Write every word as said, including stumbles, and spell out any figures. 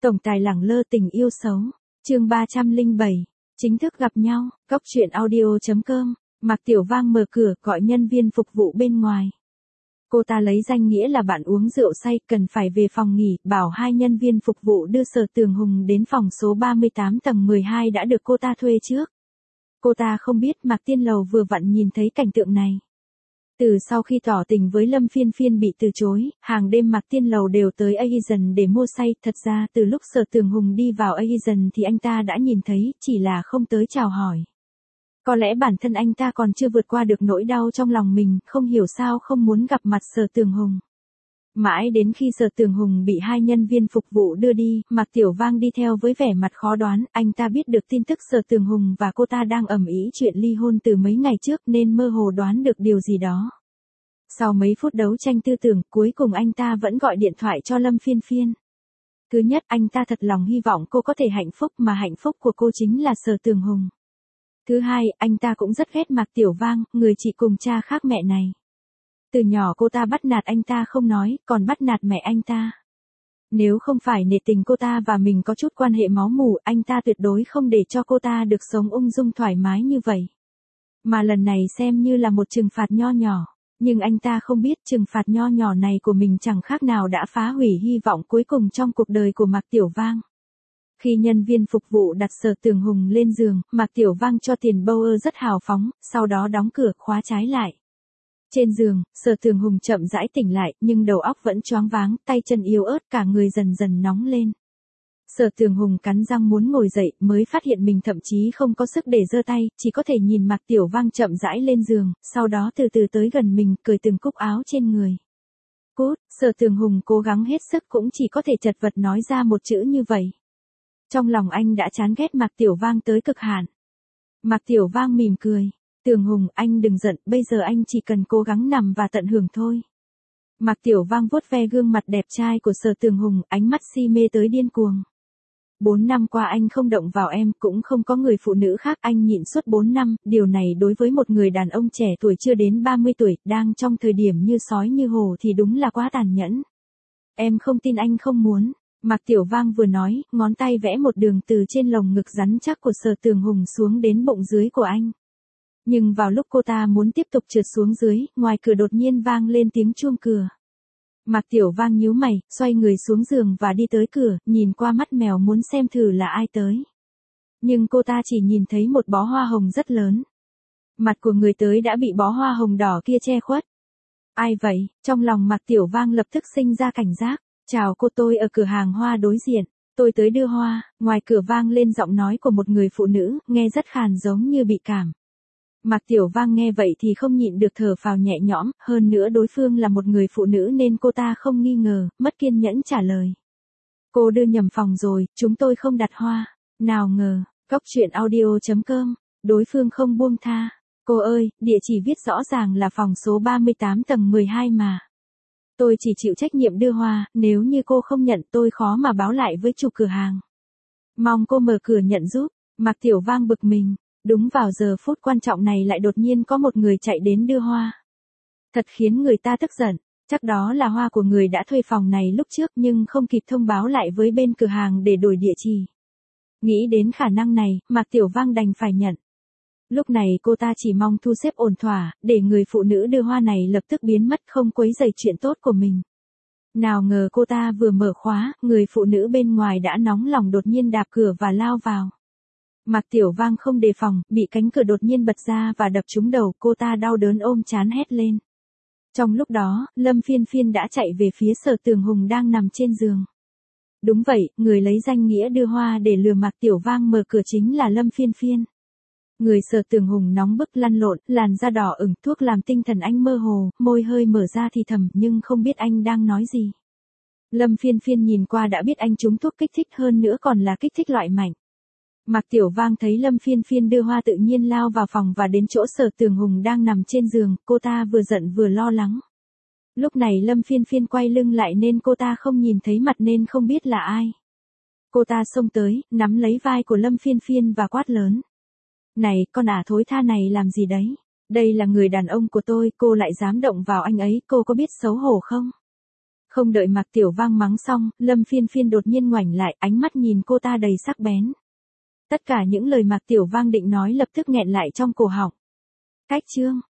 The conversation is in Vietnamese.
Tổng tài lẳng lơ tình yêu xấu. Chương ba trăm lẻ bảy. Chính thức gặp nhau. Cóc truyện audio chấm com. Mạc Tiểu Vang mở cửa, gọi nhân viên phục vụ bên ngoài. Cô ta lấy danh nghĩa là bạn uống rượu say, cần phải về phòng nghỉ, bảo hai nhân viên phục vụ đưa Sở Tường Hùng đến phòng số ba mươi tám tầng mười hai đã được cô ta thuê trước. Cô ta không biết Mạc Tiên Lầu vừa vặn nhìn thấy cảnh tượng này. Từ sau khi tỏ tình với Lâm Phiên Phiên bị từ chối, hàng đêm Mạc Tiên Lầu đều tới Asian để mua say. Thật ra từ lúc Sở Tường Hùng đi vào Asian thì anh ta đã nhìn thấy, chỉ là không tới chào hỏi. Có lẽ bản thân anh ta còn chưa vượt qua được nỗi đau trong lòng mình, không hiểu sao không muốn gặp mặt Sở Tường Hùng. Mãi đến khi Sở Tường Hùng bị hai nhân viên phục vụ đưa đi, Mạc Tiểu Vang đi theo với vẻ mặt khó đoán. Anh ta biết được tin tức Sở Tường Hùng và cô ta đang ầm ĩ chuyện ly hôn từ mấy ngày trước nên mơ hồ đoán được điều gì đó. Sau mấy phút đấu tranh tư tưởng, cuối cùng anh ta vẫn gọi điện thoại cho Lâm Phiên Phiên. Thứ nhất, anh ta thật lòng hy vọng cô có thể hạnh phúc, mà hạnh phúc của cô chính là Sở Tường Hùng. Thứ hai, anh ta cũng rất ghét Mạc Tiểu Vang, người chị cùng cha khác mẹ này. Từ nhỏ cô ta bắt nạt anh ta không nói, còn bắt nạt mẹ anh ta. Nếu không phải nể tình cô ta và mình có chút quan hệ máu mủ, anh ta tuyệt đối không để cho cô ta được sống ung dung thoải mái như vậy. Mà lần này xem như là một trừng phạt nho nhỏ. Nhưng anh ta không biết trừng phạt nho nhỏ này của mình chẳng khác nào đã phá hủy hy vọng cuối cùng trong cuộc đời của Mạc Tiểu Vang. Khi nhân viên phục vụ đặt Sở Tường Hùng lên giường, Mạc Tiểu Vang cho tiền Bauer rất hào phóng, sau đó đóng cửa khóa trái lại. Trên giường, Sở Tường Hùng chậm rãi tỉnh lại, nhưng đầu óc vẫn choáng váng, tay chân yếu ớt, cả người dần dần nóng lên. Sở Tường Hùng cắn răng muốn ngồi dậy, mới phát hiện mình thậm chí không có sức để giơ tay, chỉ có thể nhìn Mạc Tiểu Vang chậm rãi lên giường, sau đó từ từ tới gần mình, cởi từng cúc áo trên người. Cút, Sở Tường Hùng cố gắng hết sức cũng chỉ có thể chật vật nói ra một chữ như vậy. Trong lòng anh đã chán ghét Mạc Tiểu Vang tới cực hạn. Mạc Tiểu Vang mỉm cười. Tường Hùng, anh đừng giận, bây giờ anh chỉ cần cố gắng nằm và tận hưởng thôi. Mạc Tiểu Vang vuốt ve gương mặt đẹp trai của Sở Tường Hùng, ánh mắt si mê tới điên cuồng. Bốn năm qua anh không động vào em, cũng không có người phụ nữ khác, anh nhịn suốt bốn năm, điều này đối với một người đàn ông trẻ tuổi chưa đến ba mươi tuổi, đang trong thời điểm như sói như hổ thì đúng là quá tàn nhẫn. Em không tin anh không muốn. Mạc Tiểu Vang vừa nói, ngón tay vẽ một đường từ trên lồng ngực rắn chắc của Sở Tường Hùng xuống đến bụng dưới của anh. Nhưng vào lúc cô ta muốn tiếp tục trượt xuống dưới, ngoài cửa đột nhiên vang lên tiếng chuông cửa. Mạc Tiểu Vang nhíu mày, xoay người xuống giường và đi tới cửa, nhìn qua mắt mèo muốn xem thử là ai tới. Nhưng cô ta chỉ nhìn thấy một bó hoa hồng rất lớn. Mặt của người tới đã bị bó hoa hồng đỏ kia che khuất. Ai vậy? Trong lòng Mạc Tiểu Vang lập tức sinh ra cảnh giác. Chào cô, tôi ở cửa hàng hoa đối diện. Tôi tới đưa hoa. Ngoài cửa vang lên giọng nói của một người phụ nữ, nghe rất khàn giống như bị cảm. Mạc Tiểu Vang nghe vậy thì không nhịn được thở phào nhẹ nhõm, hơn nữa đối phương là một người phụ nữ nên cô ta không nghi ngờ, mất kiên nhẫn trả lời. Cô đưa nhầm phòng rồi, chúng tôi không đặt hoa. Nào ngờ, cóc truyện audio chấm com, đối phương không buông tha. Cô ơi, địa chỉ viết rõ ràng là phòng số ba mươi tám tầng mười hai mà. Tôi chỉ chịu trách nhiệm đưa hoa, nếu như cô không nhận tôi khó mà báo lại với chủ cửa hàng. Mong cô mở cửa nhận giúp. Mạc Tiểu Vang bực mình. Đúng vào giờ phút quan trọng này lại đột nhiên có một người chạy đến đưa hoa. Thật khiến người ta tức giận, chắc đó là hoa của người đã thuê phòng này lúc trước nhưng không kịp thông báo lại với bên cửa hàng để đổi địa chỉ. Nghĩ đến khả năng này, Mạc Tiểu Vang đành phải nhận. Lúc này cô ta chỉ mong thu xếp ổn thỏa, để người phụ nữ đưa hoa này lập tức biến mất không quấy rầy chuyện tốt của mình. Nào ngờ cô ta vừa mở khóa, người phụ nữ bên ngoài đã nóng lòng đột nhiên đạp cửa và lao vào. Mạc Tiểu Vang không đề phòng, bị cánh cửa đột nhiên bật ra và đập trúng đầu, cô ta đau đớn ôm trán hét lên. Trong lúc đó, Lâm Phiên Phiên đã chạy về phía Sở Tường Hùng đang nằm trên giường. Đúng vậy, người lấy danh nghĩa đưa hoa để lừa Mạc Tiểu Vang mở cửa chính là Lâm Phiên Phiên. Người Sở Tường Hùng nóng bức lăn lộn, làn da đỏ ửng, thuốc làm tinh thần anh mơ hồ, môi hơi mở ra thì thầm nhưng không biết anh đang nói gì. Lâm Phiên Phiên nhìn qua đã biết anh trúng thuốc kích thích, hơn nữa còn là kích thích loại mạnh. Mạc Tiểu Vang thấy Lâm Phiên Phiên đưa hoa tự nhiên lao vào phòng và đến chỗ Sở Tường Hùng đang nằm trên giường, cô ta vừa giận vừa lo lắng. Lúc này Lâm Phiên Phiên quay lưng lại nên cô ta không nhìn thấy mặt nên không biết là ai. Cô ta xông tới, nắm lấy vai của Lâm Phiên Phiên và quát lớn. Này, con ả thối tha này làm gì đấy? Đây là người đàn ông của tôi, cô lại dám động vào anh ấy, cô có biết xấu hổ không? Không đợi Mạc Tiểu Vang mắng xong, Lâm Phiên Phiên đột nhiên ngoảnh lại, ánh mắt nhìn cô ta đầy sắc bén. Tất cả những lời Mạc Tiểu Vang định nói lập tức nghẹn lại trong cổ họng. Cách chương